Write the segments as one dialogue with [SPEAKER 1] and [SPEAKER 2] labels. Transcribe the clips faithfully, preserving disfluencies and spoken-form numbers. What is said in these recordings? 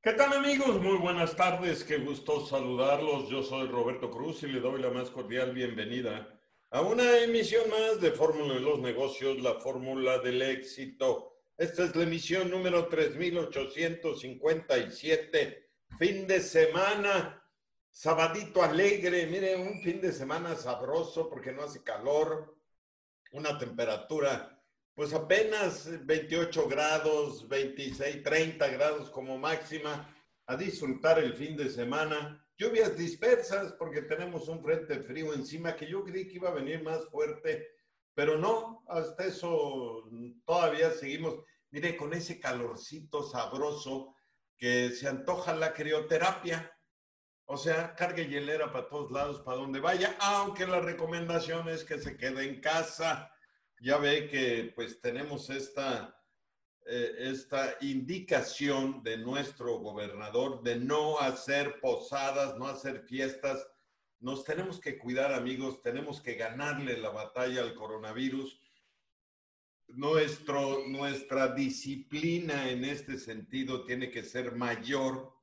[SPEAKER 1] ¿Qué tal, amigos? Muy buenas tardes, qué gusto saludarlos. Yo soy Roberto Cruz y le doy la más cordial bienvenida a una emisión más de Fórmula de los Negocios, la fórmula del éxito. Esta es la emisión número tres mil ochocientos cincuenta y siete, fin de semana, sabadito alegre, mire, un fin de semana sabroso porque no hace calor, una temperatura pues apenas veintiocho grados, veintiséis, treinta grados como máxima, a disfrutar el fin de semana. Lluvias dispersas porque tenemos un frente frío encima que yo creí que iba a venir más fuerte, pero no, hasta eso todavía seguimos. Mire, con ese calorcito sabroso que se antoja la crioterapia. O sea, cargue hielera para todos lados, para donde vaya, aunque la recomendación es que se quede en casa. Ya ve que pues tenemos esta, eh, esta indicación de nuestro gobernador de no hacer posadas, no hacer fiestas. Nos tenemos que cuidar, amigos, tenemos que ganarle la batalla al coronavirus. Nuestro, nuestra disciplina en este sentido tiene que ser mayor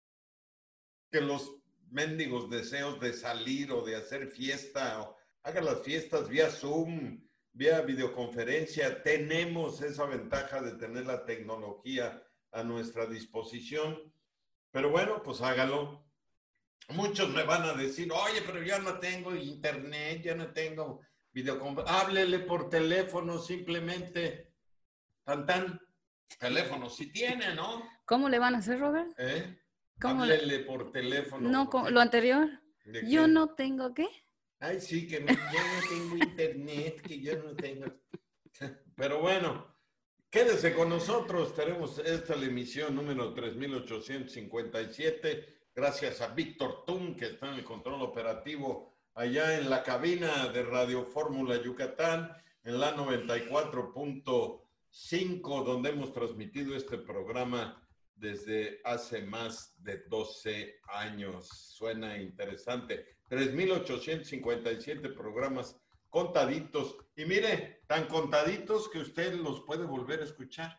[SPEAKER 1] que los mendigos deseos de salir o de hacer fiesta. O haga las fiestas vía Zoom, vía videoconferencia. Tenemos esa ventaja de tener la tecnología a nuestra disposición. Pero bueno, pues hágalo. Muchos me van a decir, oye, pero ya no tengo internet, ya no tengo videoconferencia. Háblele por teléfono simplemente. Tan, tan. Teléfono si tiene, ¿no?
[SPEAKER 2] ¿Cómo le van a hacer, Robert?
[SPEAKER 1] ¿Eh?
[SPEAKER 2] ¿Cómo
[SPEAKER 1] Háblele
[SPEAKER 2] le...
[SPEAKER 1] por teléfono.
[SPEAKER 2] No,
[SPEAKER 1] ¿Por
[SPEAKER 2] lo
[SPEAKER 1] qué?
[SPEAKER 2] anterior.
[SPEAKER 1] ¿De
[SPEAKER 2] Yo
[SPEAKER 1] qué?
[SPEAKER 2] no tengo qué.
[SPEAKER 1] Ay, sí, que me, yo no tengo internet, que yo no tengo. Pero bueno, quédese con nosotros. Tenemos esta la emisión número tres mil ochocientos cincuenta y siete. Gracias a Víctor Tum, que está en el control operativo allá en la cabina de Radio Fórmula Yucatán, en la noventa y cuatro punto cinco, donde hemos transmitido este programa desde hace más de doce años. Suena interesante. tres mil ochocientos cincuenta y siete programas contaditos. Y mire, tan contaditos que usted los puede volver a escuchar.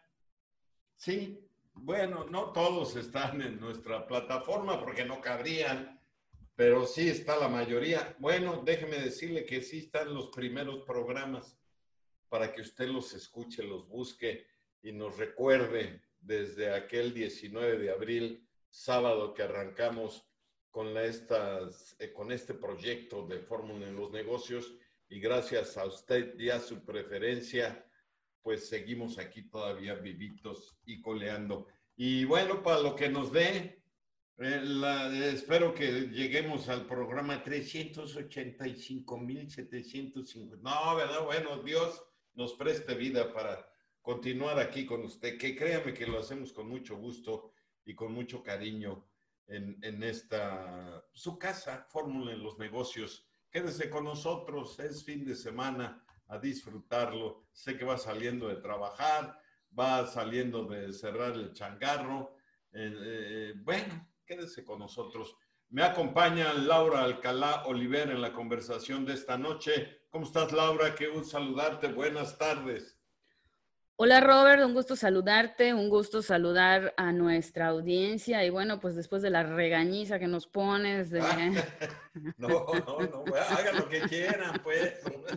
[SPEAKER 1] Sí, bueno, no todos están en nuestra plataforma porque no cabrían, pero sí está la mayoría. Bueno, déjeme decirle que sí están los primeros programas para que usted los escuche, los busque y nos recuerde desde aquel diecinueve de abril, sábado que arrancamos con, la, estas, eh, con este proyecto de Fórmula en los Negocios, y gracias a usted y a su preferencia, pues seguimos aquí todavía vivitos y coleando. Y bueno, para lo que nos dé, eh, la, eh, espero que lleguemos al programa trescientos ochenta y cinco mil setecientos cincuenta. No, ¿verdad? Bueno, Dios nos preste vida para continuar aquí con usted, que créame que lo hacemos con mucho gusto y con mucho cariño en, en esta, su casa, Fórmula en los Negocios. Quédese con nosotros, es fin de semana, a disfrutarlo. Sé que va saliendo de trabajar, va saliendo de cerrar el changarro. Eh, eh, bueno, quédese con nosotros. Me acompaña Laura Alcalá Oliver en la conversación de esta noche. ¿Cómo estás, Laura? Qué gusto saludarte. Buenas tardes.
[SPEAKER 2] Hola, Robert, un gusto saludarte, un gusto saludar a nuestra audiencia y bueno, pues después de la regañiza que nos pones de...
[SPEAKER 1] no, no, no, hagan lo que quieran, pues.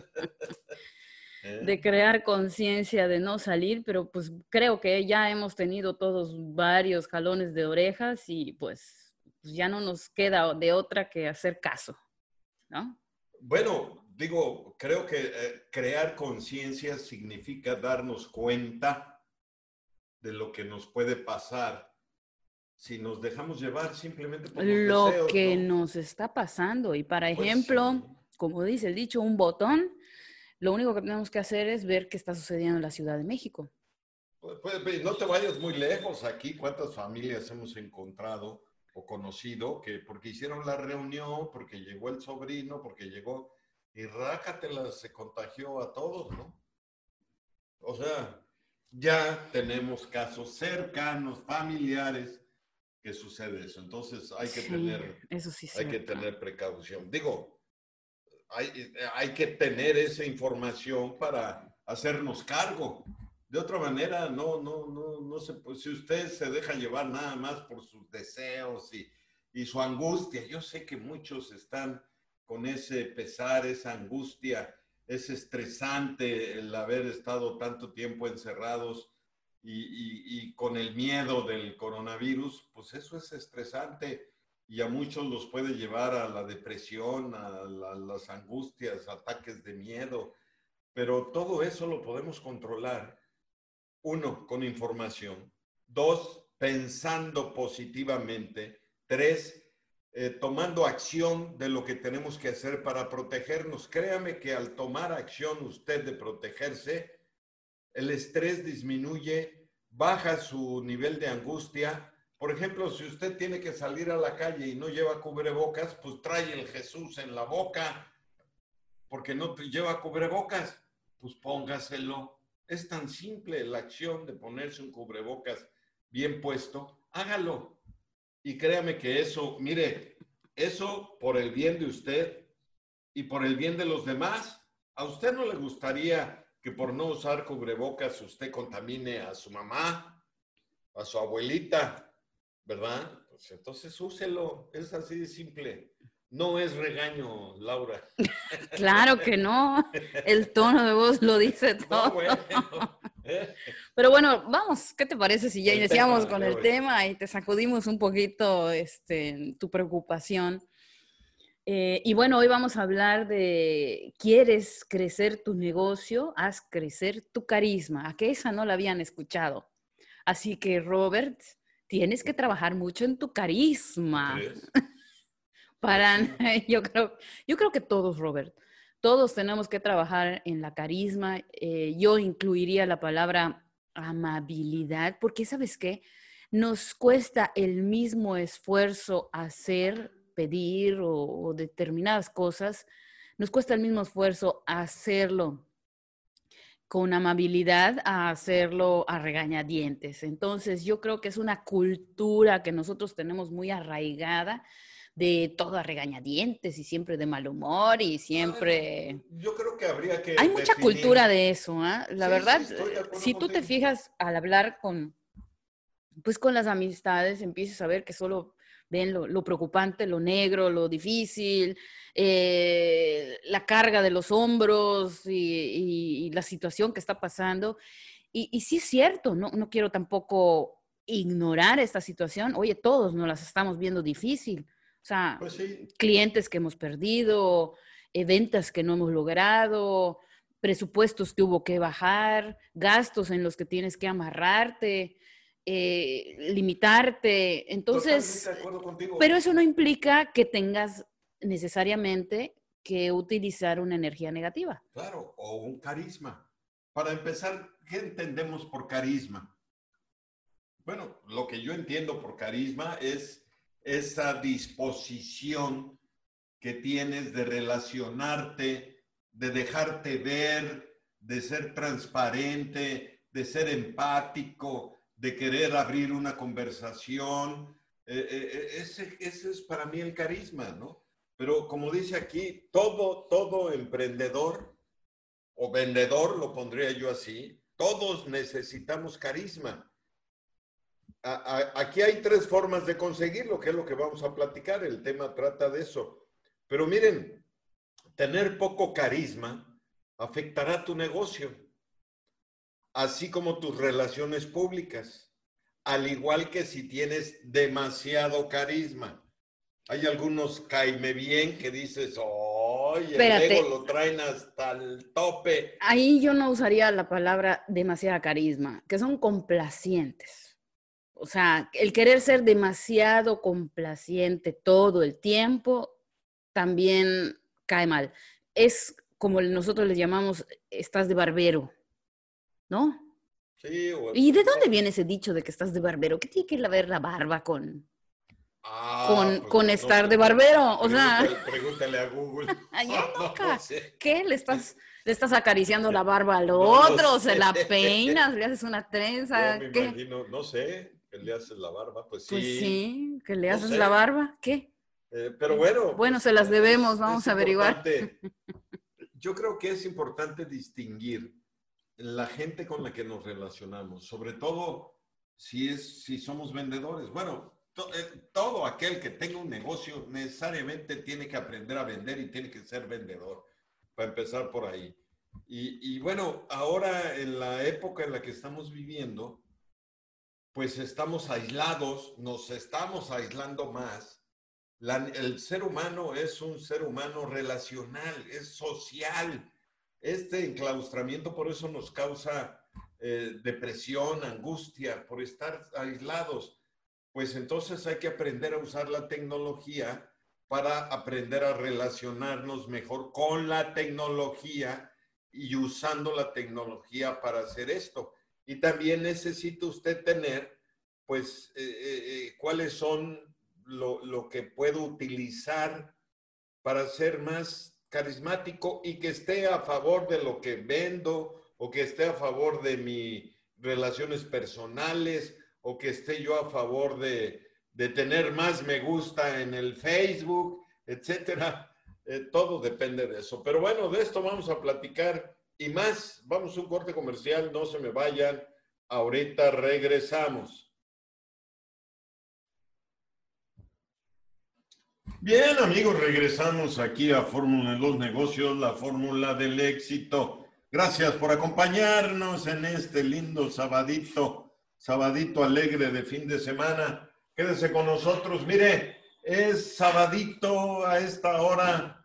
[SPEAKER 2] de crear conciencia de no salir, pero pues creo que ya hemos tenido todos varios jalones de orejas y pues, pues ya no nos queda de otra que hacer caso, ¿no?
[SPEAKER 1] Bueno, digo, creo que eh, crear conciencia significa darnos cuenta de lo que nos puede pasar si nos dejamos llevar simplemente por los
[SPEAKER 2] Lo
[SPEAKER 1] deseos,
[SPEAKER 2] que
[SPEAKER 1] ¿no?
[SPEAKER 2] nos está pasando y, para
[SPEAKER 1] Pues sí.
[SPEAKER 2] ejemplo, como dice el dicho, un botón, lo único que tenemos que hacer es ver qué está sucediendo en la Ciudad de México.
[SPEAKER 1] Pues, pues, no te vayas muy lejos. Aquí, ¿cuántas familias hemos encontrado o conocido que porque hicieron la reunión, porque llegó el sobrino, porque llegó y rácatelas, se contagió a todos, ¿no? O sea, ya tenemos casos cercanos, familiares, que sucede eso. Entonces hay que
[SPEAKER 2] Sí,
[SPEAKER 1] tener,
[SPEAKER 2] eso sí es
[SPEAKER 1] hay que
[SPEAKER 2] cierto.
[SPEAKER 1] tener precaución. Digo, hay, hay que tener esa información para hacernos cargo. De otra manera, no, no, no, no se puede. Si usted se deja llevar nada más por sus deseos y, y su angustia, yo sé que muchos están con ese pesar, esa angustia, es estresante el haber estado tanto tiempo encerrados y, y, y con el miedo del coronavirus, pues eso es estresante y a muchos los puede llevar a la depresión, a, la, a las angustias, ataques de miedo, pero todo eso lo podemos controlar. Uno, con información. Dos, pensando positivamente. Tres, eh, tomando acción de lo que tenemos que hacer para protegernos. Créame que al tomar acción usted de protegerse, el estrés disminuye, baja su nivel de angustia. Por ejemplo, si usted tiene que salir a la calle y no lleva cubrebocas, pues trae el Jesús en la boca, porque no te lleva cubrebocas, pues póngaselo. Es tan simple la acción de ponerse un cubrebocas bien puesto, hágalo. Y créame que eso, mire, eso por el bien de usted y por el bien de los demás. ¿A usted no le gustaría que por no usar cubrebocas usted contamine a su mamá, a su abuelita, verdad? Pues entonces úselo, es así de simple. No es regaño, Laura.
[SPEAKER 2] Claro que no, el tono de voz lo dice todo.
[SPEAKER 1] No, bueno.
[SPEAKER 2] Pero bueno, vamos, ¿qué te parece si ya
[SPEAKER 1] El
[SPEAKER 2] iniciamos
[SPEAKER 1] tema
[SPEAKER 2] con
[SPEAKER 1] de
[SPEAKER 2] el
[SPEAKER 1] hoy.
[SPEAKER 2] tema y te sacudimos un poquito este, tu preocupación? Eh, y bueno, hoy vamos a hablar de, ¿quieres crecer tu negocio? Haz crecer tu carisma. ¿A que esa no la habían escuchado? Así que, Robert, tienes que trabajar mucho en tu carisma.
[SPEAKER 1] ¿Crees?
[SPEAKER 2] Para,
[SPEAKER 1] Pues sí.
[SPEAKER 2] yo creo, yo creo que todos, Robert, todos tenemos que trabajar en la carisma. Eh, yo incluiría la palabra amabilidad, porque ¿sabes qué? Nos cuesta el mismo esfuerzo hacer, pedir o, o determinadas cosas, nos cuesta el mismo esfuerzo hacerlo con amabilidad a hacerlo a regañadientes. Entonces, yo creo que es una cultura que nosotros tenemos muy arraigada de todo a regañadientes y siempre de mal humor y siempre...
[SPEAKER 1] Bueno, yo creo que habría que
[SPEAKER 2] Hay mucha
[SPEAKER 1] definir.
[SPEAKER 2] cultura de eso, ¿eh? La
[SPEAKER 1] Sí,
[SPEAKER 2] verdad,
[SPEAKER 1] sí, estoy de acuerdo
[SPEAKER 2] si tú te
[SPEAKER 1] contigo.
[SPEAKER 2] fijas al hablar con, pues con las amistades, empiezas a ver que solo ven lo, lo preocupante, lo negro, lo difícil, eh, la carga de los hombros y, y, y la situación que está pasando. Y, y sí es cierto, no, no quiero tampoco ignorar esta situación. Oye, todos nos las estamos viendo difícil. O sea,
[SPEAKER 1] Pues sí.
[SPEAKER 2] clientes que hemos perdido, eh, ventas que no hemos logrado, presupuestos que hubo que bajar, gastos en los que tienes que amarrarte, eh, limitarte.
[SPEAKER 1] Totalmente
[SPEAKER 2] Entonces,
[SPEAKER 1] de acuerdo
[SPEAKER 2] pero
[SPEAKER 1] contigo.
[SPEAKER 2] eso no implica que tengas necesariamente que utilizar una energía negativa.
[SPEAKER 1] Claro, o un carisma. Para empezar, ¿qué entendemos por carisma? Bueno, lo que yo entiendo por carisma es esa disposición que tienes de relacionarte, de dejarte ver, de ser transparente, de ser empático, de querer abrir una conversación. Eh, eh, ese, ese es para mí el carisma, ¿no? Pero como dice aquí, todo, todo emprendedor o vendedor, lo pondría yo así, todos necesitamos carisma. A, a, aquí hay tres formas de conseguirlo, que es lo que vamos a platicar. El tema trata de eso. Pero miren, tener poco carisma afectará tu negocio, así como tus relaciones públicas, al igual que si tienes demasiado carisma. Hay algunos caime bien que dices, ¡ay, el ego
[SPEAKER 2] Espérate,
[SPEAKER 1] lo traen hasta el tope!
[SPEAKER 2] ahí yo no usaría la palabra demasiada carisma, que son complacientes. O sea, el querer ser demasiado complaciente todo el tiempo también cae mal. Es como nosotros les llamamos, estás de barbero, ¿no?
[SPEAKER 1] Sí, o,
[SPEAKER 2] ¿Y de dónde
[SPEAKER 1] no.
[SPEAKER 2] viene ese dicho de que estás de barbero? ¿Qué tiene que ver la barba con,
[SPEAKER 1] Ah,
[SPEAKER 2] con,
[SPEAKER 1] pues
[SPEAKER 2] con
[SPEAKER 1] no, no
[SPEAKER 2] estar
[SPEAKER 1] sé.
[SPEAKER 2] de barbero? O sea,
[SPEAKER 1] Pregúntale, pregúntale a Google.
[SPEAKER 2] yo
[SPEAKER 1] No, no
[SPEAKER 2] nunca.
[SPEAKER 1] sé.
[SPEAKER 2] ¿Qué? ¿Le estás, le estás acariciando la barba al
[SPEAKER 1] No lo
[SPEAKER 2] otro? ¿Se
[SPEAKER 1] sé.
[SPEAKER 2] la peinas? ¿Le haces una
[SPEAKER 1] Yo
[SPEAKER 2] trenza?
[SPEAKER 1] me
[SPEAKER 2] ¿Qué?
[SPEAKER 1] imagino, no sé, que le haces la barba, pues
[SPEAKER 2] Pues
[SPEAKER 1] sí,
[SPEAKER 2] sí, que le
[SPEAKER 1] no
[SPEAKER 2] haces la
[SPEAKER 1] sé.
[SPEAKER 2] barba. ¿Qué?
[SPEAKER 1] Eh, pero
[SPEAKER 2] ¿Qué?
[SPEAKER 1] bueno,
[SPEAKER 2] Bueno,
[SPEAKER 1] pues
[SPEAKER 2] se las debemos,
[SPEAKER 1] es, es
[SPEAKER 2] vamos a averiguar.
[SPEAKER 1] importante. Yo creo que es importante distinguir la gente con la que nos relacionamos, sobre todo si, es, si somos vendedores. Bueno, to, eh, todo aquel que tenga un negocio necesariamente tiene que aprender a vender y tiene que ser vendedor, para empezar por ahí. Y, y bueno, ahora en la época en la que estamos viviendo, pues estamos aislados, nos estamos aislando más. La, el ser humano es un ser humano relacional, es social. Este enclaustramiento por eso nos causa eh, depresión, angustia, por estar aislados. Pues entonces hay que aprender a usar la tecnología para aprender a relacionarnos mejor con la tecnología y usando la tecnología para hacer esto. Y también necesita usted tener, pues, eh, eh, cuáles son lo, lo que puedo utilizar para ser más carismático y que esté a favor de lo que vendo o que esté a favor de mis relaciones personales o que esté yo a favor de, de tener más me gusta en el Facebook, etcétera. Eh, todo depende de eso. Pero bueno, de esto vamos a platicar y más. Vamos a un corte comercial, no se me vayan. Ahorita regresamos. Bien, amigos, regresamos aquí a Fórmula de los Negocios, la fórmula del éxito. Gracias por acompañarnos en este lindo sabadito, sabadito alegre de fin de semana. Quédese con nosotros. Mire, es sabadito a esta hora.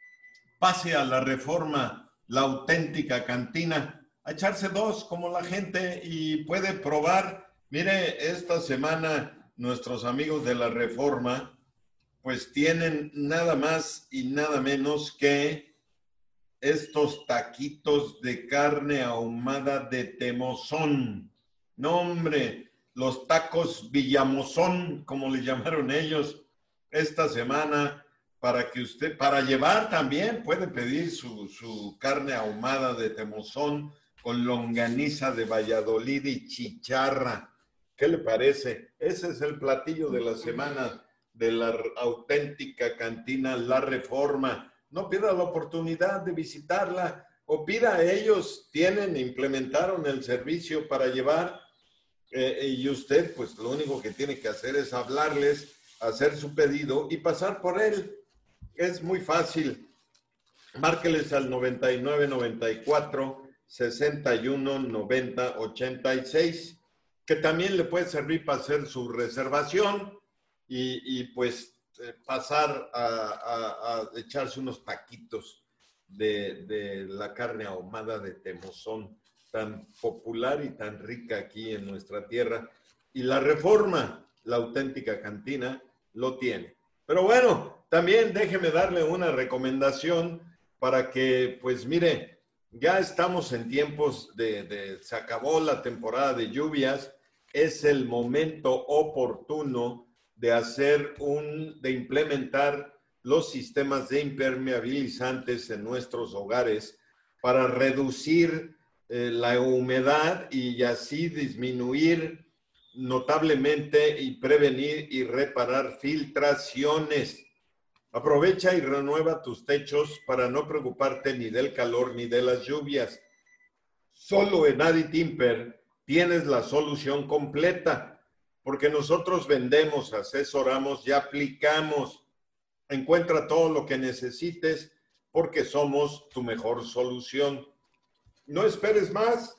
[SPEAKER 1] Pase a la Reforma, la auténtica cantina, a echarse dos como la gente y puede probar. Mire, esta semana nuestros amigos de la Reforma pues tienen nada más y nada menos que estos taquitos de carne ahumada de temozón. No, hombre, los tacos Villamozón, como le llamaron ellos, esta semana, para que usted, para llevar también, puede pedir su, su carne ahumada de temozón con longaniza de Valladolid y chicharra. ¿Qué le parece? Ese es el platillo de la semana de la auténtica cantina La Reforma. No pierda la oportunidad de visitarla o pida a ellos, tienen, implementaron el servicio para llevar eh, y usted pues lo único que tiene que hacer es hablarles, hacer su pedido y pasar por él. Es muy fácil. Márqueles al noventa y nueve, noventa y cuatro, sesenta y uno, noventa, ochenta y seis, que también le puede servir para hacer su reservación. Y, y pues eh, pasar a, a, a echarse unos taquitos de, de la carne ahumada de temozón, tan popular y tan rica aquí en nuestra tierra. Y la Reforma, la auténtica cantina, lo tiene. Pero bueno, también déjeme darle una recomendación para que, pues mire, ya estamos en tiempos de, de se acabó la temporada de lluvias, es el momento oportuno de hacer un, de implementar los sistemas de impermeabilizantes en nuestros hogares para reducir eh, la humedad y así disminuir notablemente y prevenir y reparar filtraciones. Aprovecha y renueva tus techos para no preocuparte ni del calor ni de las lluvias. Solo en Aditimper tienes la solución completa. Porque nosotros vendemos, asesoramos y aplicamos. Encuentra todo lo que necesites porque somos tu mejor solución. No esperes más.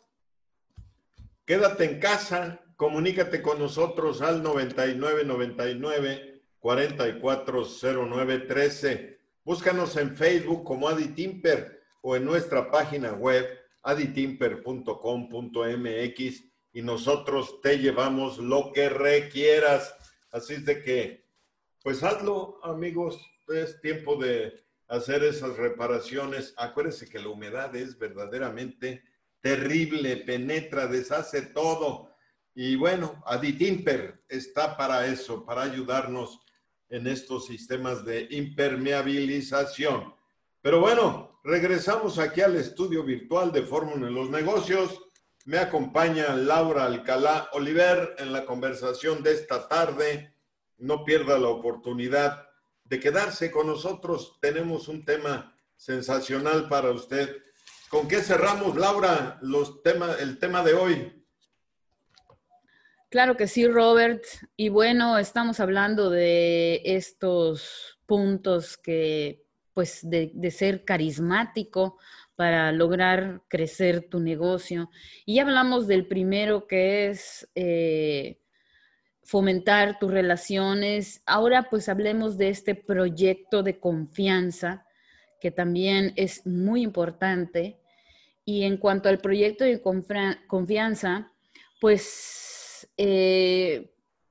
[SPEAKER 1] Quédate en casa. Comunícate con nosotros al noventa y nueve, noventa y nueve, cuarenta y cuatro, cero nueve, trece. Búscanos en Facebook como Aditimper o en nuestra página web aditimper punto com punto mx. Y nosotros te llevamos lo que requieras. Así es de que, pues hazlo, amigos. Es tiempo de hacer esas reparaciones. Acuérdense que la humedad es verdaderamente terrible, penetra, deshace todo. Y bueno, Aditimper está para eso, para ayudarnos en estos sistemas de impermeabilización. Pero bueno, regresamos aquí al estudio virtual de Fórmula de los Negocios. Me acompaña Laura Alcalá Oliver en la conversación de esta tarde. No pierda la oportunidad de quedarse con nosotros. Tenemos un tema sensacional para usted. ¿Con qué cerramos, Laura, los temas, el tema de hoy?
[SPEAKER 2] Claro que sí, Robert. Y bueno, estamos hablando de estos puntos que, pues, de, de ser carismático para lograr crecer tu negocio. Y ya hablamos del primero, que es eh, fomentar tus relaciones. Ahora, pues, hablemos de este proyecto de confianza, que también es muy importante. Y en cuanto al proyecto de confianza, pues eh,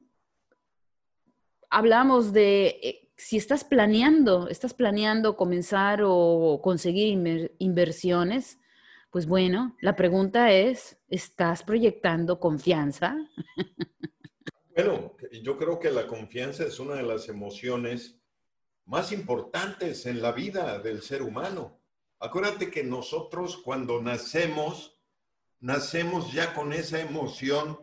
[SPEAKER 2] hablamos de eh, si estás planeando, estás planeando comenzar o conseguir inver inversiones, pues bueno, la pregunta es, ¿estás proyectando confianza?
[SPEAKER 1] Bueno, yo creo que la confianza es una de las emociones más importantes en la vida del ser humano. Acuérdate que nosotros cuando nacemos, nacemos ya con esa emoción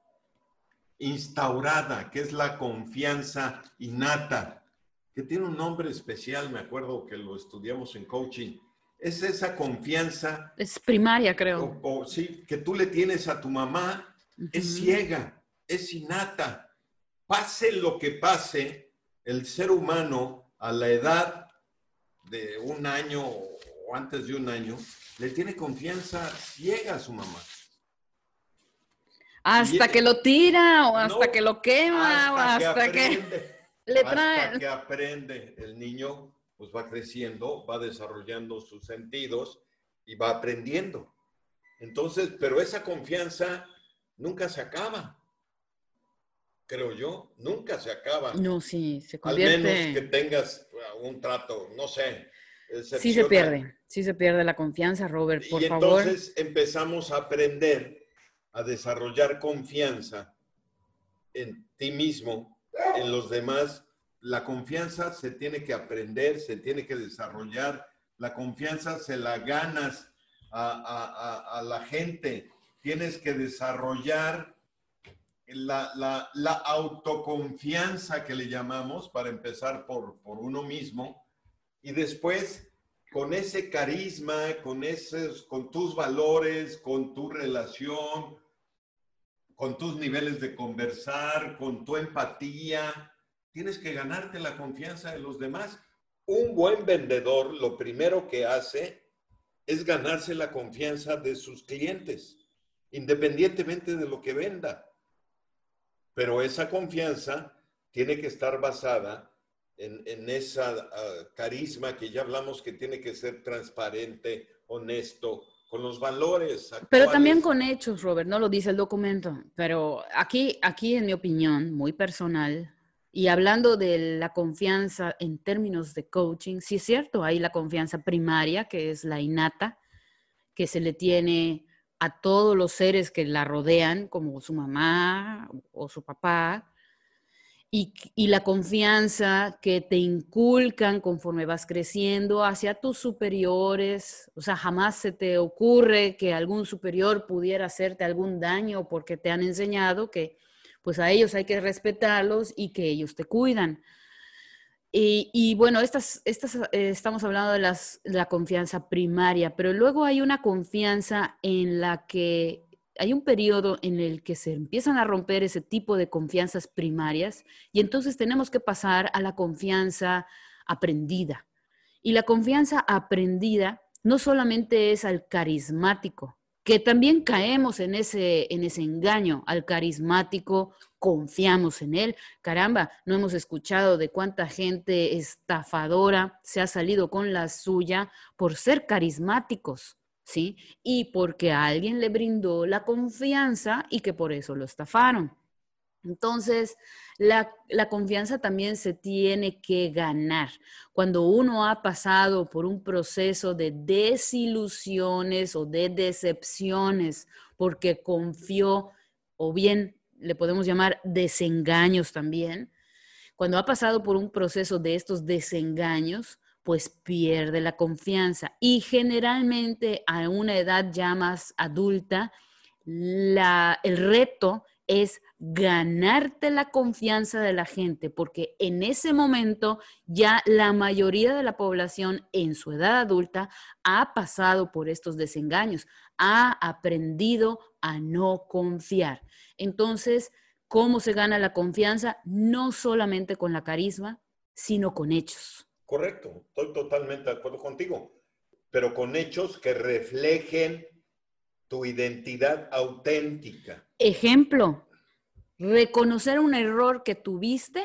[SPEAKER 1] instaurada, que es la confianza innata, que tiene un nombre especial, me acuerdo que lo estudiamos en coaching. Es esa confianza.
[SPEAKER 2] Es primaria, creo.
[SPEAKER 1] O, o sí, que tú le tienes a tu mamá, uh-huh. Es ciega, es innata. Pase lo que pase, el ser humano a la edad de un año o antes de un año, le tiene confianza ciega a su mamá.
[SPEAKER 2] Hasta y, que lo tira o hasta
[SPEAKER 1] no,
[SPEAKER 2] que lo quema
[SPEAKER 1] hasta
[SPEAKER 2] o hasta
[SPEAKER 1] que, aprende,
[SPEAKER 2] que le trae.
[SPEAKER 1] Hasta que aprende. El niño pues va creciendo, va desarrollando sus sentidos y va aprendiendo. Entonces, pero esa confianza nunca se acaba. Creo yo, nunca se acaba.
[SPEAKER 2] No, sí, se convierte...
[SPEAKER 1] Al menos que tengas un trato, no sé.
[SPEAKER 2] Sí se pierde, sí se pierde la confianza, Robert, por
[SPEAKER 1] y
[SPEAKER 2] favor.
[SPEAKER 1] Y entonces empezamos a aprender a desarrollar confianza en ti mismo, en los demás. La confianza se tiene que aprender, se tiene que desarrollar. La confianza se la ganas a, a, a, a la gente. Tienes que desarrollar La, la, la autoconfianza que le llamamos, para empezar por, por uno mismo, y después con ese carisma, con, esos, con tus valores, con tu relación, con tus niveles de conversar, con tu empatía, tienes que ganarte la confianza de los demás. Un buen vendedor lo primero que hace es ganarse la confianza de sus clientes, independientemente de lo que venda. Pero esa confianza tiene que estar basada en, en esa uh, carisma que ya hablamos, que tiene que ser transparente, honesto, con los valores actuales.
[SPEAKER 2] Pero también con hechos, Robert, no lo dice el documento. Pero aquí, aquí en mi opinión, muy personal, y hablando de la confianza en términos de coaching, sí es cierto, hay la confianza primaria, que es la innata, que se le tiene a todos los seres que la rodean, como su mamá o su papá, y, y la confianza que te inculcan conforme vas creciendo hacia tus superiores. O sea, jamás se te ocurre que algún superior pudiera hacerte algún daño porque te han enseñado que pues a ellos hay que respetarlos y que ellos te cuidan. Y, y bueno, estas, estas, eh, estamos hablando de, las, de la confianza primaria, pero luego hay una confianza en la que hay un periodo en el que se empiezan a romper ese tipo de confianzas primarias y entonces tenemos que pasar a la confianza aprendida. Y la confianza aprendida no solamente es al carismático, que también caemos en ese, en ese engaño, al carismático, confiamos en él. Caramba, no hemos escuchado de cuánta gente estafadora se ha salido con la suya por ser carismáticos, ¿sí? Y porque a alguien le brindó la confianza y que por eso lo estafaron. Entonces, la, la confianza también se tiene que ganar. Cuando uno ha pasado por un proceso de desilusiones o de decepciones porque confió, o bien le podemos llamar desengaños también, cuando ha pasado por un proceso de estos desengaños, pues pierde la confianza. Y generalmente a una edad ya más adulta, la, el reto es ganarte la confianza de la gente, porque en ese momento ya la mayoría de la población en su edad adulta ha pasado por estos desengaños, ha aprendido a no confiar. Entonces, ¿cómo se gana la confianza? No solamente con la carisma, sino con hechos.
[SPEAKER 1] Correcto, estoy totalmente de acuerdo contigo, pero con hechos que reflejen tu identidad auténtica.
[SPEAKER 2] Ejemplo, reconocer un error que tuviste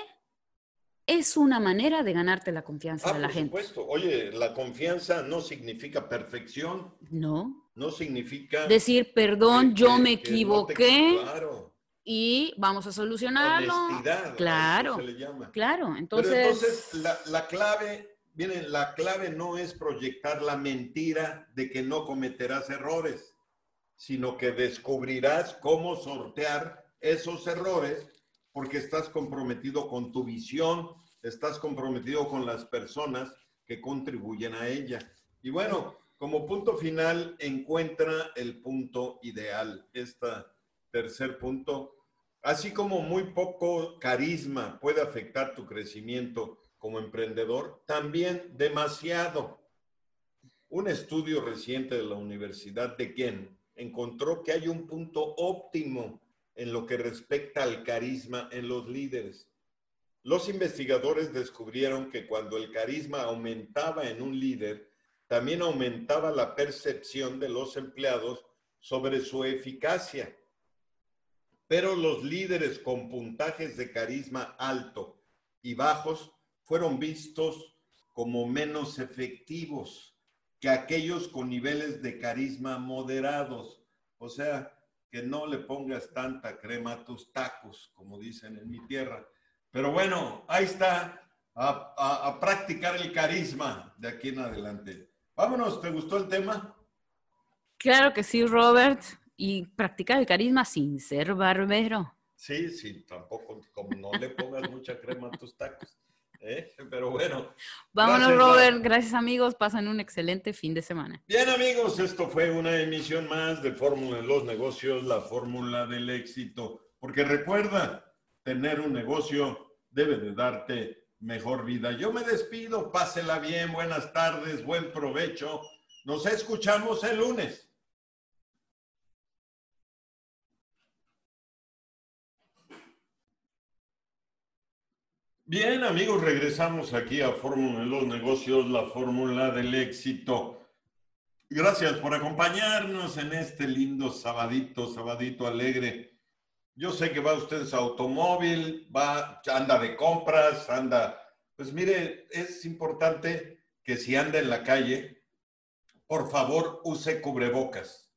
[SPEAKER 2] es una manera de ganarte la confianza
[SPEAKER 1] Ah,
[SPEAKER 2] de la
[SPEAKER 1] por
[SPEAKER 2] gente.
[SPEAKER 1] supuesto. Oye, la confianza no significa perfección.
[SPEAKER 2] No.
[SPEAKER 1] No significa
[SPEAKER 2] Decir, perdón,
[SPEAKER 1] que,
[SPEAKER 2] yo
[SPEAKER 1] que,
[SPEAKER 2] me
[SPEAKER 1] que no te...
[SPEAKER 2] equivoqué
[SPEAKER 1] Claro.
[SPEAKER 2] y vamos a solucionarlo.
[SPEAKER 1] Honestidad, a eso se
[SPEAKER 2] Claro,
[SPEAKER 1] le llama.
[SPEAKER 2] claro.
[SPEAKER 1] Pero entonces
[SPEAKER 2] Entonces,
[SPEAKER 1] la, la clave, miren, la clave no es proyectar la mentira de que no cometerás errores, sino que descubrirás cómo sortear esos errores porque estás comprometido con tu visión, estás comprometido con las personas que contribuyen a ella. Y bueno, como punto final, encuentra el punto ideal. Este tercer punto, así como muy poco carisma puede afectar tu crecimiento como emprendedor, también demasiado. Un estudio reciente de la Universidad de Ghent encontró que hay un punto óptimo en lo que respecta al carisma en los líderes. Los investigadores descubrieron que cuando el carisma aumentaba en un líder, también aumentaba la percepción de los empleados sobre su eficacia. Pero los líderes con puntajes de carisma alto y bajos fueron vistos como menos efectivos que aquellos con niveles de carisma moderados. O sea, que no le pongas tanta crema a tus tacos, como dicen en mi tierra. Pero bueno, ahí está, a, a, a practicar el carisma de aquí en adelante. Vámonos, ¿te gustó el tema?
[SPEAKER 2] claro que sí, Robert. Y practicar el carisma sin ser barbero.
[SPEAKER 1] Sí, sí, tampoco, como no le pongas mucha crema a tus tacos. ¿eh? Pero bueno,
[SPEAKER 2] Vámonos,
[SPEAKER 1] gracias.
[SPEAKER 2] Robert.
[SPEAKER 1] La...
[SPEAKER 2] Gracias, amigos. Pasen un excelente fin de semana.
[SPEAKER 1] Bien, amigos, esto fue una emisión más de Fórmula en los Negocios, la fórmula del éxito. Porque recuerda, tener un negocio debe de darte mejor vida. Yo me despido, pásela bien, buenas tardes, buen provecho. Nos escuchamos el lunes. Bien, amigos, regresamos aquí a Fórmula en los Negocios, la fórmula del éxito. Gracias por acompañarnos en este lindo sabadito, sabadito alegre. Yo sé que va usted en su automóvil, va, anda de compras, anda... Pues mire, es importante que si anda en la calle, por favor, use cubrebocas.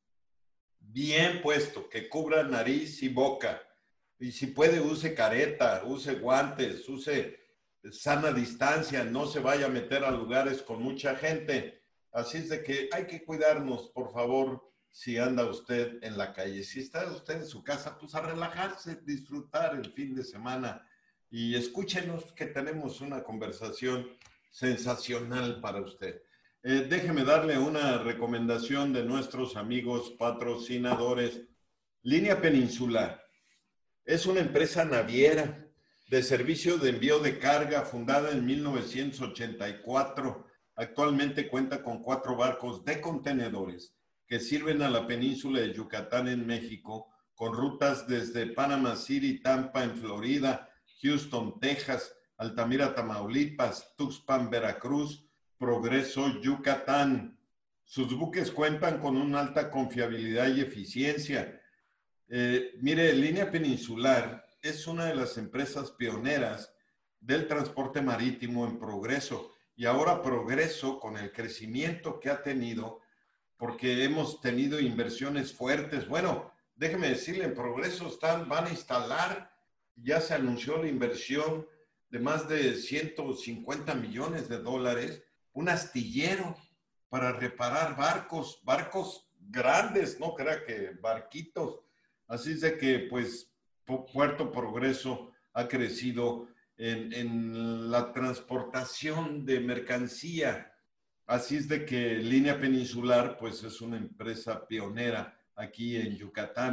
[SPEAKER 1] Bien puesto, que cubra nariz y boca. Y si puede, use careta, use guantes, use sana distancia, no se vaya a meter a lugares con mucha gente. Así es de que hay que cuidarnos, por favor, si anda usted en la calle. Si está usted en su casa, pues a relajarse, disfrutar el fin de semana. Y escúchenos que tenemos una conversación sensacional para usted. Eh, déjeme darle una recomendación de nuestros amigos patrocinadores. Línea Peninsular es una empresa naviera de servicio de envío de carga fundada en mil novecientos ochenta y cuatro. Actualmente cuenta con cuatro barcos de contenedores que sirven a la península de Yucatán en México, con rutas desde Panama City, Tampa en Florida, Houston, Texas, Altamira, Tamaulipas, Tuxpan, Veracruz, Progreso, Yucatán. Sus buques cuentan con una alta confiabilidad y eficiencia. Eh, mire, Línea Peninsular es una de las empresas pioneras del transporte marítimo en Progreso, y ahora Progreso, con el crecimiento que ha tenido, porque hemos tenido inversiones fuertes. Bueno, déjeme decirle, en Progreso están, van a instalar, ya se anunció la inversión de más de ciento cincuenta millones de dólares, un astillero para reparar barcos, barcos grandes, no crea que barquitos. Así es de que, pues, Puerto Progreso ha crecido en, en la transportación de mercancía. Así es de que Línea Peninsular, pues, es una empresa pionera aquí en Yucatán.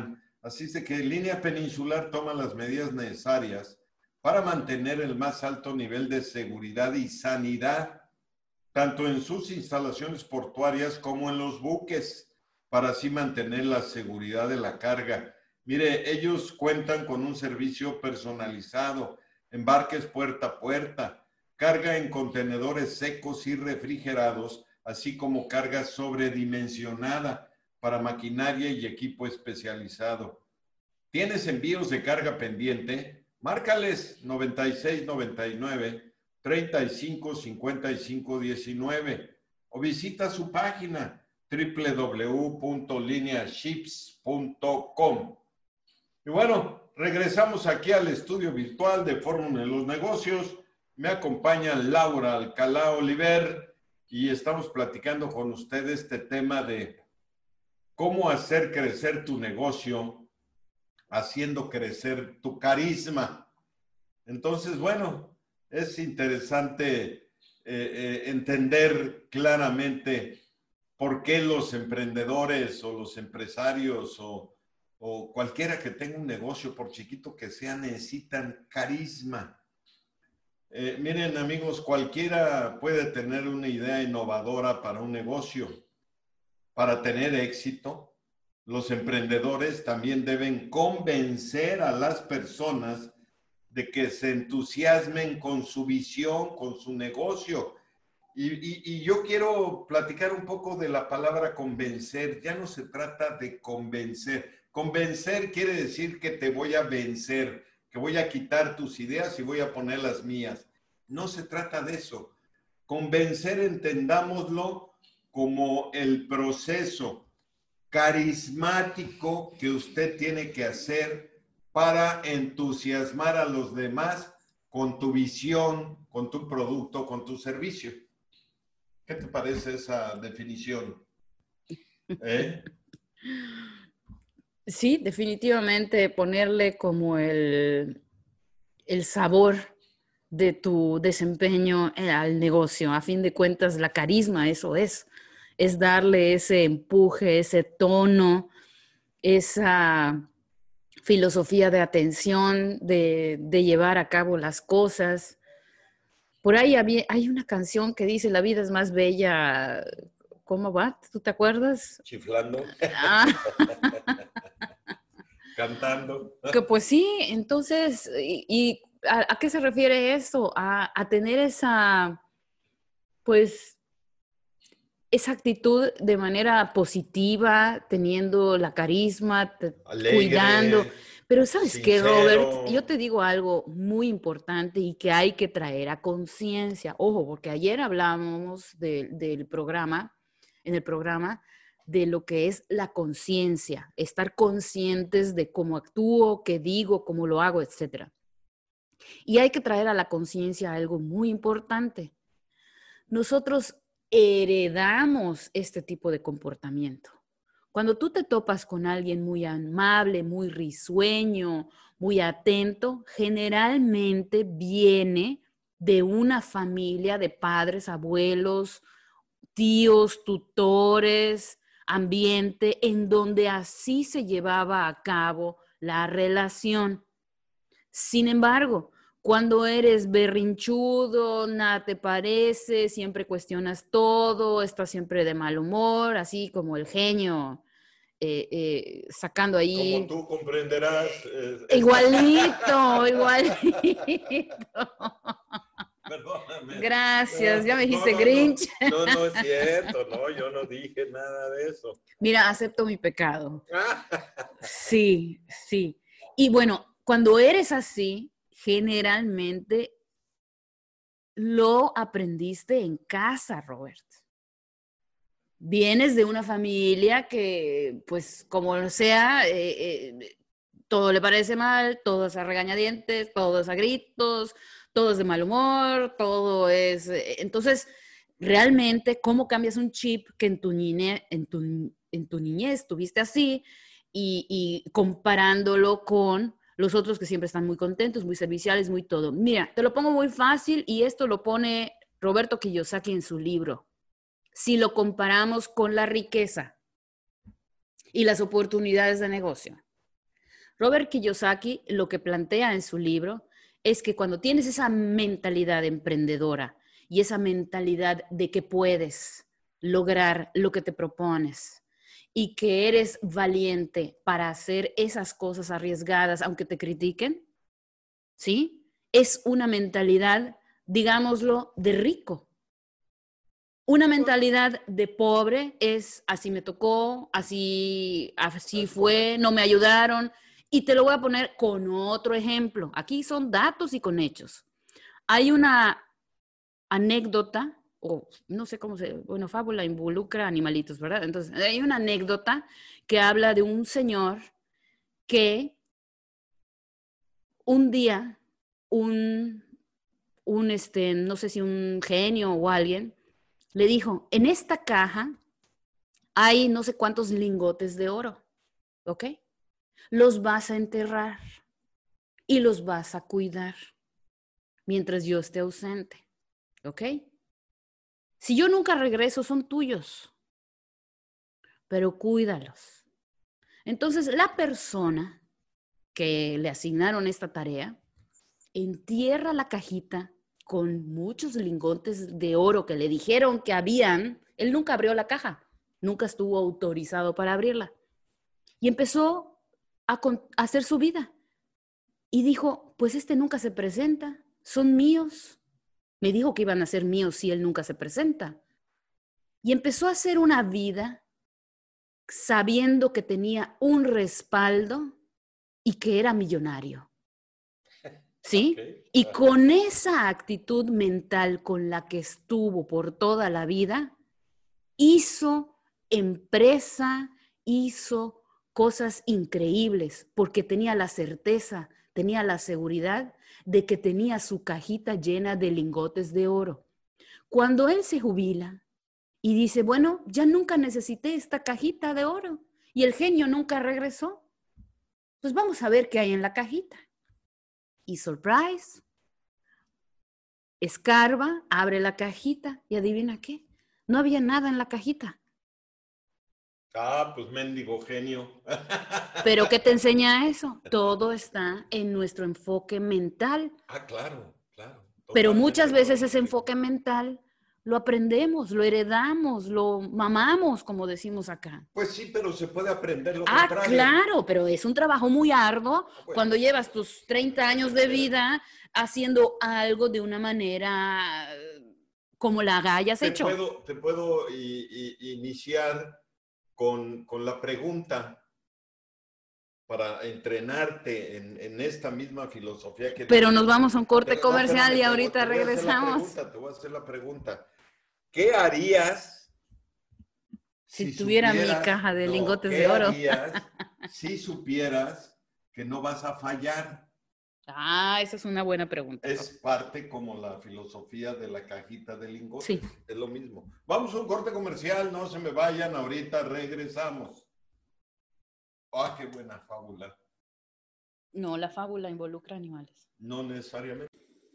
[SPEAKER 1] Así es de que Línea Peninsular toma las medidas necesarias para mantener el más alto nivel de seguridad y sanidad, tanto en sus instalaciones portuarias como en los buques, para así mantener la seguridad de la carga. Mire, ellos cuentan con un servicio personalizado, embarques puerta a puerta, carga en contenedores secos y refrigerados, así como carga sobredimensionada para maquinaria y equipo especializado. ¿Tienes envíos de carga pendiente? Márcales noventa y seis noventa y nueve, treinta y cinco cincuenta y cinco diecinueve o visita su página doble u doble u doble u punto linea ships punto com. Y bueno, regresamos aquí al estudio virtual de Fórmula en los Negocios. Me acompaña Laura Alcalá Oliver y estamos platicando con ustedes este tema de cómo hacer crecer tu negocio haciendo crecer tu carisma. Entonces, bueno, es interesante eh, eh, entender claramente por qué los emprendedores o los empresarios o, o cualquiera que tenga un negocio, por chiquito que sea, necesitan carisma. Eh, miren, amigos, cualquiera puede tener una idea innovadora para un negocio. Para tener éxito, los emprendedores también deben convencer a las personas de que se entusiasmen con su visión, con su negocio. Y, y, y yo quiero platicar un poco de la palabra convencer. Ya no se trata de convencer. Convencer quiere decir que te voy a vencer, que voy a quitar tus ideas y voy a poner las mías. No se trata de eso. Convencer, entendámoslo como el proceso carismático que usted tiene que hacer para entusiasmar a los demás con tu visión, con tu producto, con tu servicio. ¿Qué te parece esa definición? ¿Eh?
[SPEAKER 2] Sí, definitivamente ponerle como el, el sabor de tu desempeño al negocio. A fin de cuentas, la carisma, eso es. Es darle ese empuje, ese tono, esa filosofía de atención, de, de llevar a cabo las cosas. Por ahí había, hay una canción que dice, la vida es más bella. ¿Cómo va? ¿Tú te acuerdas?
[SPEAKER 1] Chiflando.
[SPEAKER 2] Ah.
[SPEAKER 1] Cantando.
[SPEAKER 2] Que pues sí, entonces, ¿y, y a, a qué se refiere eso? A, a tener esa, pues, esa actitud de manera positiva, teniendo la carisma, te,
[SPEAKER 1] Alegre,
[SPEAKER 2] cuidando. Pero ¿sabes qué,
[SPEAKER 1] sincero.
[SPEAKER 2] Robert? Yo te digo algo muy importante y que hay que traer a conciencia. Ojo, porque ayer hablábamos de, del programa, en el programa, de lo que es la conciencia, estar conscientes de cómo actúo, qué digo, cómo lo hago, etcétera. Y hay que traer a la conciencia algo muy importante. Nosotros heredamos este tipo de comportamiento. Cuando tú te topas con alguien muy amable, muy risueño, muy atento, generalmente viene de una familia de padres, abuelos, tíos, tutores, ambiente en donde así se llevaba a cabo la relación. Sin embargo, cuando eres berrinchudo, nada te parece, siempre cuestionas todo, estás siempre de mal humor, así como el genio eh, eh, sacando ahí.
[SPEAKER 1] Como tú comprenderás. Eh,
[SPEAKER 2] igualito, igualito.
[SPEAKER 1] Perdóname.
[SPEAKER 2] Gracias, ya me dijiste
[SPEAKER 1] no, no,
[SPEAKER 2] Grinch.
[SPEAKER 1] No, no, no es cierto, no, yo no dije nada de eso.
[SPEAKER 2] Mira, acepto mi pecado. Sí, sí. Y bueno, cuando eres así, generalmente lo aprendiste en casa, Robert. Vienes de una familia que, pues, como sea, eh, eh, todo le parece mal, todo es a regañadientes, todo es a gritos, todo es de mal humor, todo es... Eh, entonces, realmente, ¿cómo cambias un chip que en tu niñez, en tu, en tu niñez tuviste así y, y comparándolo con los otros que siempre están muy contentos, muy serviciales, muy todo? Mira, te lo pongo muy fácil y esto lo pone Roberto Kiyosaki en su libro. Si lo comparamos con la riqueza y las oportunidades de negocio, Robert Kiyosaki lo que plantea en su libro es que cuando tienes esa mentalidad emprendedora y esa mentalidad de que puedes lograr lo que te propones y que eres valiente para hacer esas cosas arriesgadas, aunque te critiquen, ¿sí? Es una mentalidad, digámoslo, de rico. Una mentalidad de pobre es así me tocó, así, así fue, no me ayudaron. Y te lo voy a poner con otro ejemplo. Aquí son datos y con hechos. Hay una anécdota, o no sé cómo se, bueno, fábula involucra animalitos, ¿verdad? Entonces, hay una anécdota que habla de un señor que un día, un, un este, no sé si un genio o alguien, le dijo, en esta caja hay no sé cuántos lingotes de oro, ¿ok? Los vas a enterrar y los vas a cuidar mientras yo esté ausente, ¿ok? Si yo nunca regreso, son tuyos, pero cuídalos. Entonces, la persona que le asignaron esta tarea entierra la cajita con muchos lingotes de oro que le dijeron que habían. Él nunca abrió la caja, nunca estuvo autorizado para abrirla. Y empezó a, a hacer su vida. Y dijo, pues este nunca se presenta, son míos. Me dijo que iban a ser míos si él nunca se presenta. Y empezó a hacer una vida sabiendo que tenía un respaldo y que era millonario. ¿Sí? Okay. Y con esa actitud mental con la que estuvo por toda la vida, hizo empresa, hizo cosas increíbles, porque tenía la certeza, tenía la seguridad de que tenía su cajita llena de lingotes de oro. Cuando él se jubila y dice, bueno, ya nunca necesité esta cajita de oro y el genio nunca regresó, pues vamos a ver qué hay en la cajita. Y surprise, escarba, abre la cajita y adivina qué, no había nada en la cajita.
[SPEAKER 1] Ah, pues mendigo genio.
[SPEAKER 2] ¿Pero qué te enseña eso? Todo está en nuestro enfoque mental.
[SPEAKER 1] Ah, claro, claro.
[SPEAKER 2] Pero muchas veces ese enfoque mental lo aprendemos, lo heredamos, lo mamamos, como decimos acá.
[SPEAKER 1] Pues sí, pero se puede aprender lo
[SPEAKER 2] ah,
[SPEAKER 1] contrario.
[SPEAKER 2] Claro, pero es un trabajo muy arduo bueno, cuando llevas tus treinta años de vida haciendo algo de una manera como la hayas
[SPEAKER 1] te
[SPEAKER 2] hecho.
[SPEAKER 1] Puedo, te puedo y, y, iniciar con, con la pregunta para entrenarte en, en esta misma filosofía que...
[SPEAKER 2] Pero nos vamos a un corte pero, comercial no, espérame, y ahorita
[SPEAKER 1] te voy, te voy
[SPEAKER 2] regresamos.
[SPEAKER 1] A pregunta, te voy a hacer la pregunta. ¿Qué harías
[SPEAKER 2] si, si tuviera supieras, mi caja de no, lingotes de oro?
[SPEAKER 1] ¿Qué harías si supieras que no vas a fallar?
[SPEAKER 2] Ah, esa es una buena pregunta.
[SPEAKER 1] Es parte como la filosofía de la cajita de lingotes.
[SPEAKER 2] Sí.
[SPEAKER 1] Es lo mismo. Vamos a un corte comercial, no se me vayan, ahorita regresamos. ¡Ah, qué buena fábula!
[SPEAKER 2] No, la fábula involucra animales.
[SPEAKER 1] No necesariamente.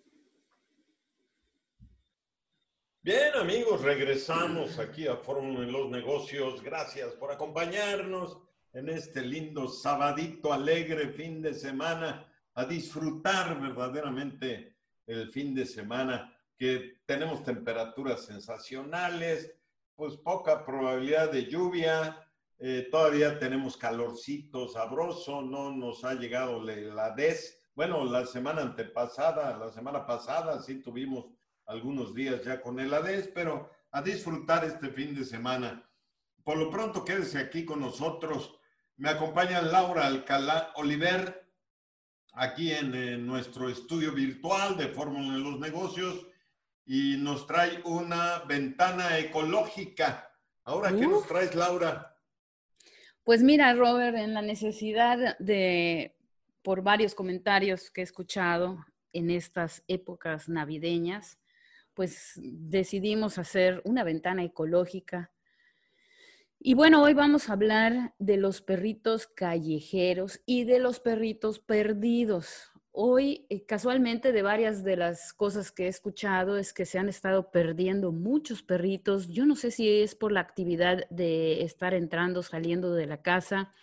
[SPEAKER 1] Bien, amigos, regresamos aquí a Fórmula en los Negocios. Gracias por acompañarnos en este lindo sabadito alegre fin de semana. A disfrutar verdaderamente el fin de semana, que tenemos temperaturas sensacionales, pues poca probabilidad de lluvia. Eh, todavía tenemos calorcito sabroso, no nos ha llegado la heladez. Bueno, la semana antepasada, la semana pasada sí tuvimos algunos días ya con heladez, pero a disfrutar este fin de semana. Por lo pronto, quédese aquí con nosotros. Me acompaña Laura Alcalá Oliver, aquí en, en nuestro estudio virtual de Fórmula en los Negocios, y nos trae una ventana ecológica. Ahora, ¿qué Uf. nos traes, Laura?
[SPEAKER 2] Pues mira, Robert, en la necesidad de, por varios comentarios que he escuchado en estas épocas navideñas, pues decidimos hacer una ventana ecológica. Y bueno, hoy vamos a hablar de los perritos callejeros y de los perritos perdidos. Hoy, eh, casualmente, de varias de las cosas que he escuchado es que se han estado perdiendo muchos perritos. Yo no sé si es por la actividad de estar entrando, saliendo de la casa,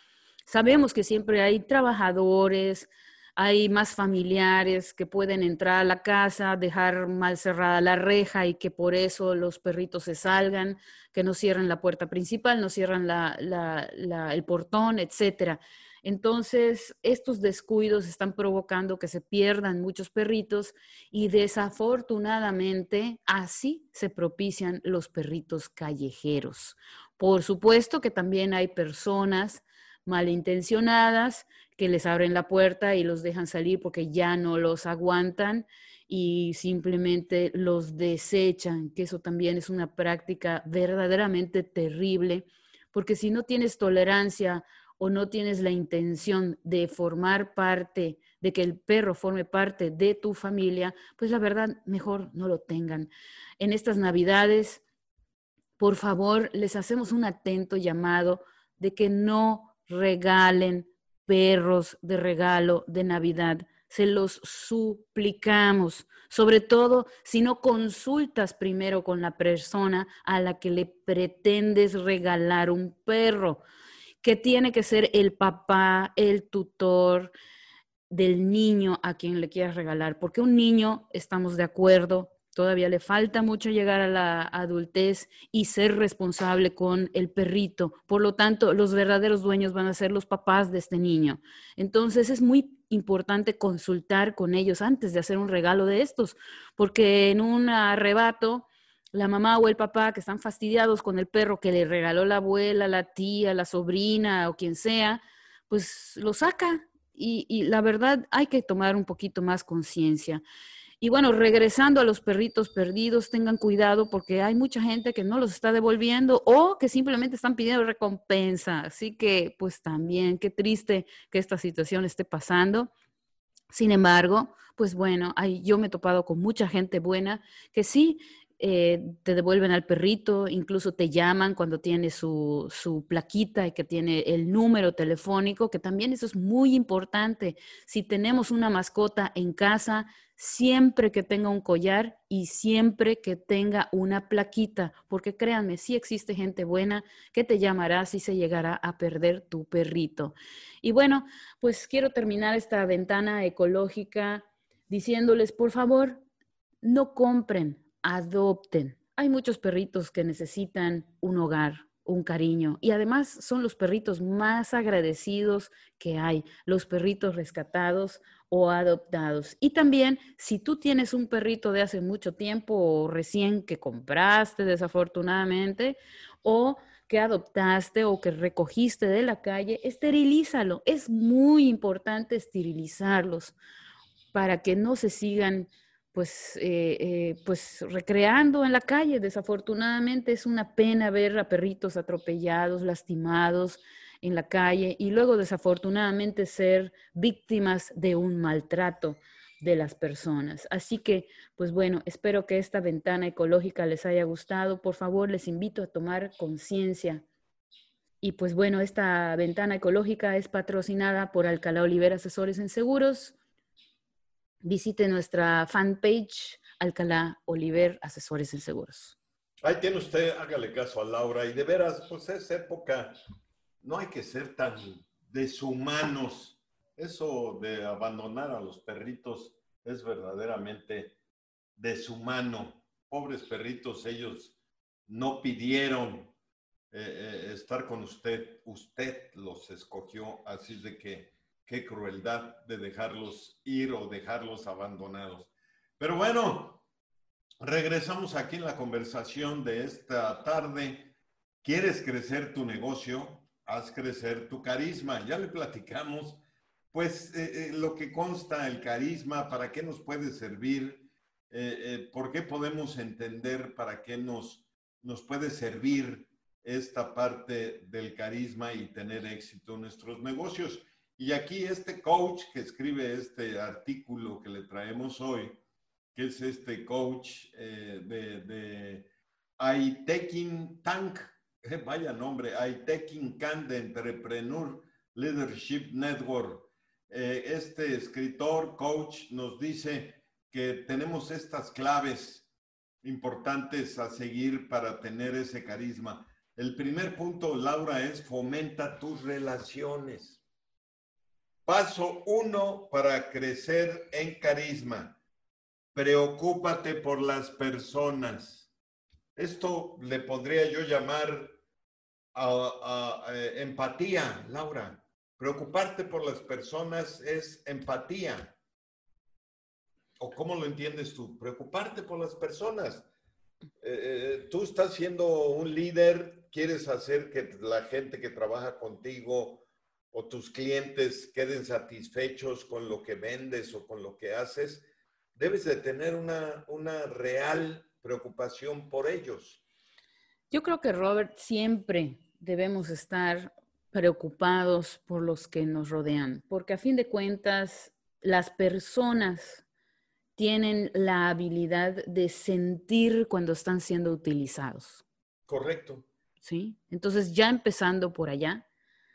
[SPEAKER 2] Sabemos que siempre hay trabajadores, hay más familiares que pueden entrar a la casa, dejar mal cerrada la reja y que por eso los perritos se salgan, que no cierran la puerta principal, no cierran la, la, la, el portón, etcétera. Entonces, estos descuidos están provocando que se pierdan muchos perritos y desafortunadamente así se propician los perritos callejeros. Por supuesto que también hay personas malintencionadas que les abren la puerta y los dejan salir porque ya no los aguantan y simplemente los desechan, que eso también es una práctica verdaderamente terrible, porque si no tienes tolerancia o no tienes la intención de formar parte, de que el perro forme parte de tu familia, pues la verdad, mejor no lo tengan. En estas Navidades, por favor, les hacemos un atento llamado de que no regalen perros de regalo de Navidad. Se los suplicamos, sobre todo si no consultas primero con la persona a la que le pretendes regalar un perro, que tiene que ser el papá, el tutor del niño a quien le quieras regalar, porque un niño, estamos de acuerdo, todavía le falta mucho llegar a la adultez y ser responsable con el perrito. Por lo tanto, los verdaderos dueños van a ser los papás de este niño. Entonces, es muy importante consultar con ellos antes de hacer un regalo de estos, porque en un arrebato, la mamá o el papá que están fastidiados con el perro que le regaló la abuela, la tía, la sobrina o quien sea, pues lo saca. Y, y la verdad hay que tomar un poquito más conciencia. Y bueno, regresando a los perritos perdidos, tengan cuidado porque hay mucha gente que no los está devolviendo o que simplemente están pidiendo recompensa. Así que, pues también, qué triste que esta situación esté pasando. Sin embargo, pues bueno, hay, yo me he topado con mucha gente buena que sí eh, te devuelven al perrito, incluso te llaman cuando tiene su, su plaquita y que tiene el número telefónico, que también eso es muy importante. Si tenemos una mascota en casa, siempre que tenga un collar y siempre que tenga una plaquita, porque créanme, sí existe gente buena que te llamará si se llegará a perder tu perrito. Y bueno, pues quiero terminar esta ventana ecológica diciéndoles, por favor, no compren, adopten. Hay muchos perritos que necesitan un hogar, un cariño, y además son los perritos más agradecidos que hay, los perritos rescatados o adoptados. Y también, si tú tienes un perrito de hace mucho tiempo o recién que compraste desafortunadamente, o que adoptaste o que recogiste de la calle, esterilízalo. Es muy importante esterilizarlos para que no se sigan pues, eh, eh, pues recreando en la calle. Desafortunadamente es una pena ver a perritos atropellados, lastimados en la calle y luego desafortunadamente ser víctimas de un maltrato de las personas. Así que, pues bueno, espero que esta ventana ecológica les haya gustado. Por favor, les invito a tomar conciencia. Y pues bueno, esta ventana ecológica es patrocinada por Alcalá Oliver Asesores en Seguros. Visite nuestra fanpage, Alcalá Oliver Asesores en Seguros.
[SPEAKER 1] Ahí tiene usted, hágale caso a Laura. Y de veras, pues es época, no hay que ser tan deshumanos. Eso de abandonar a los perritos es verdaderamente deshumano. Pobres perritos, ellos no pidieron eh, eh, estar con usted. Usted los escogió, así de que qué crueldad de dejarlos ir o dejarlos abandonados. Pero bueno, regresamos aquí en la conversación de esta tarde. ¿Quieres crecer tu negocio? Haz crecer tu carisma. Ya le platicamos, pues, eh, eh, lo que consta el carisma, para qué nos puede servir, eh, eh, por qué podemos entender para qué nos, nos puede servir esta parte del carisma y tener éxito en nuestros negocios. Y aquí este coach que escribe este artículo que le traemos hoy, que es este coach eh, de, de iTaking Tank, eh, vaya nombre, iTaking Can de Entrepreneur Leadership Network. Eh, este escritor, coach, nos dice que tenemos estas claves importantes a seguir para tener ese carisma. El primer punto, Laura, es fomenta tus relaciones. Paso uno para crecer en carisma. Preocúpate por las personas. Esto le podría yo llamar a, a, a empatía, Laura. Preocuparte por las personas es empatía. ¿O cómo lo entiendes tú? Preocuparte por las personas. Eh, tú estás siendo un líder, quieres hacer que la gente que trabaja contigo o tus clientes queden satisfechos con lo que vendes o con lo que haces, debes de tener una, una real preocupación por ellos.
[SPEAKER 2] Yo creo que, Robert, siempre debemos estar preocupados por los que nos rodean, porque a fin de cuentas, las personas tienen la habilidad de sentir cuando están siendo utilizados.
[SPEAKER 1] Correcto.
[SPEAKER 2] ¿Sí? Entonces, ya empezando por allá,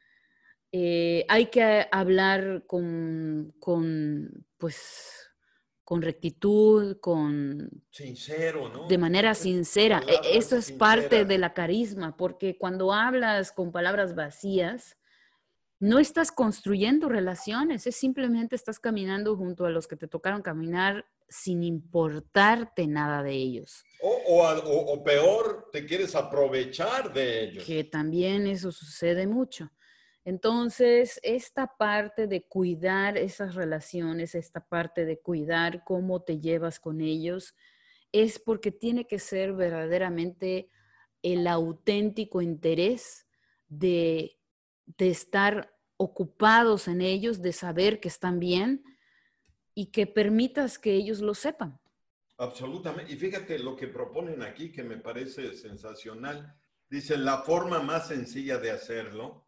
[SPEAKER 2] eh, hay que hablar con, con, pues, con rectitud, con...
[SPEAKER 1] Sincero, ¿no?
[SPEAKER 2] De manera sincera.
[SPEAKER 1] Palabras
[SPEAKER 2] Eso es
[SPEAKER 1] sinceras.
[SPEAKER 2] parte de la carisma, porque cuando hablas con palabras vacías, no estás construyendo relaciones, es simplemente estás caminando junto a los que te tocaron caminar sin importarte nada de ellos.
[SPEAKER 1] O, o, o, o peor, te quieres aprovechar de ellos.
[SPEAKER 2] Que también eso sucede mucho. Entonces, esta parte de cuidar esas relaciones, esta parte de cuidar cómo te llevas con ellos, es porque tiene que ser verdaderamente el auténtico interés de, de estar ocupados en ellos, de saber que están bien y que permitas que ellos lo sepan.
[SPEAKER 1] Absolutamente. Y fíjate lo que proponen aquí, que me parece sensacional. Dice, la forma más sencilla de hacerlo,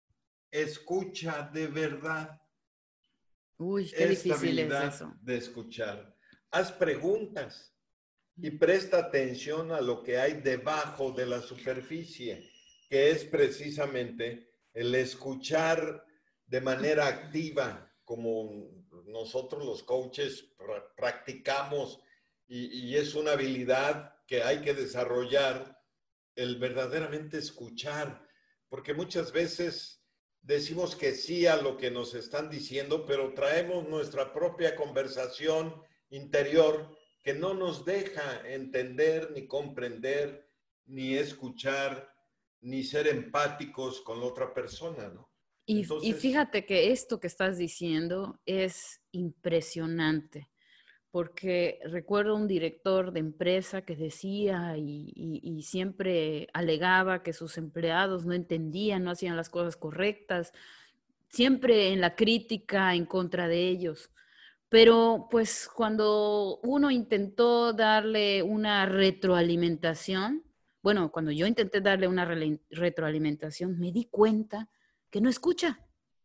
[SPEAKER 1] escucha de verdad.
[SPEAKER 2] Uy, qué
[SPEAKER 1] Esta
[SPEAKER 2] difícil es
[SPEAKER 1] habilidad
[SPEAKER 2] eso.
[SPEAKER 1] de escuchar. Haz preguntas y presta atención a lo que hay debajo de la superficie, que es precisamente el escuchar de manera activa, como nosotros los coaches practicamos, y, y es una habilidad que hay que desarrollar, el verdaderamente escuchar, porque muchas veces decimos que sí a lo que nos están diciendo, pero traemos nuestra propia conversación interior que no nos deja entender, ni comprender, ni escuchar, ni ser empáticos con la otra persona, ¿no?
[SPEAKER 2] Y,
[SPEAKER 1] Entonces,
[SPEAKER 2] y fíjate que esto que estás diciendo es impresionante, porque recuerdo un director de empresa que decía y, y, y siempre alegaba que sus empleados no entendían, no hacían las cosas correctas, siempre en la crítica en contra de ellos. Pero pues cuando uno intentó darle una retroalimentación, bueno, cuando yo intenté darle una re retroalimentación, me di cuenta que no escucha.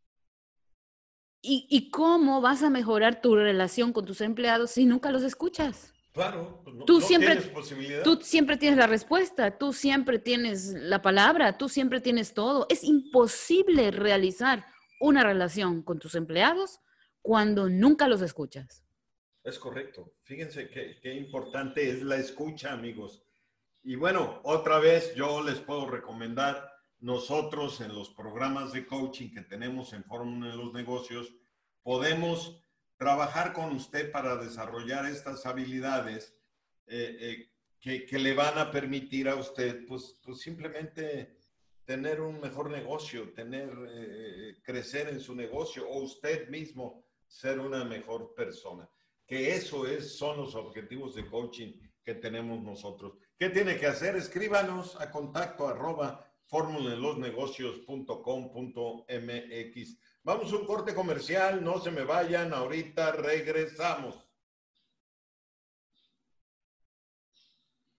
[SPEAKER 2] ¿Y, ¿Y cómo vas a mejorar tu relación con tus empleados si nunca los escuchas?
[SPEAKER 1] claro, pues no,
[SPEAKER 2] Tú
[SPEAKER 1] no
[SPEAKER 2] siempre,
[SPEAKER 1] tienes posibilidad.
[SPEAKER 2] tú siempre tienes la respuesta, tú siempre tienes la palabra, tú siempre tienes todo. Es imposible realizar una relación con tus empleados cuando nunca los escuchas.
[SPEAKER 1] Es correcto. Fíjense qué, qué importante es la escucha, amigos. Y bueno, otra vez yo les puedo recomendar, nosotros en los programas de coaching que tenemos en Fórmula de los Negocios, podemos trabajar con usted para desarrollar estas habilidades eh, eh, que, que le van a permitir a usted, pues, pues simplemente tener un mejor negocio, tener, eh, crecer en su negocio, o usted mismo ser una mejor persona. Que eso es, son los objetivos de coaching que tenemos nosotros. ¿Qué tiene que hacer? Escríbanos a contacto arroba fórmula de los negocios punto com punto m x. Vamos a un corte comercial, no se me vayan, ahorita regresamos.